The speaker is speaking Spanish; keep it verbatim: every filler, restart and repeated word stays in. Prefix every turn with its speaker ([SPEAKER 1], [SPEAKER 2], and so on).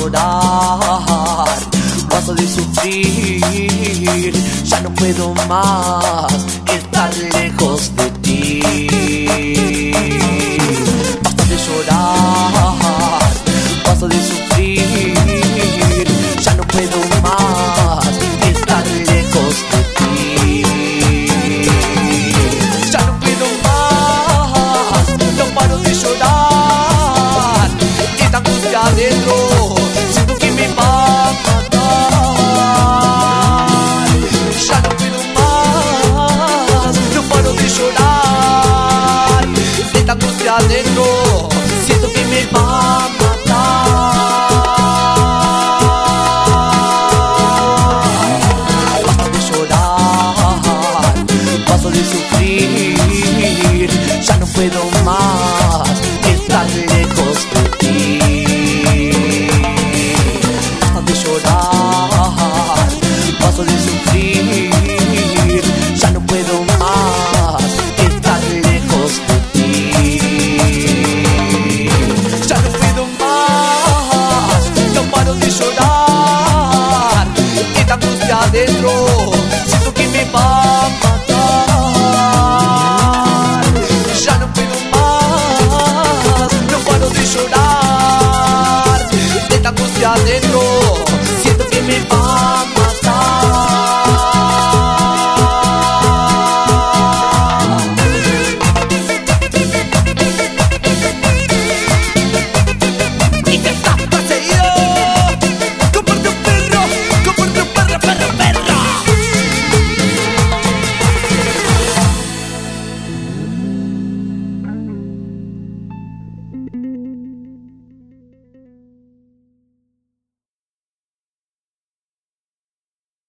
[SPEAKER 1] llorar, basta de sufrir. Ya no puedo más estar lejos de ti. Basta de llorar, basta de sufrir. Ya no puedo más estar lejos de ti. Ya no puedo más, no paro de llorar. Esta angustia dentro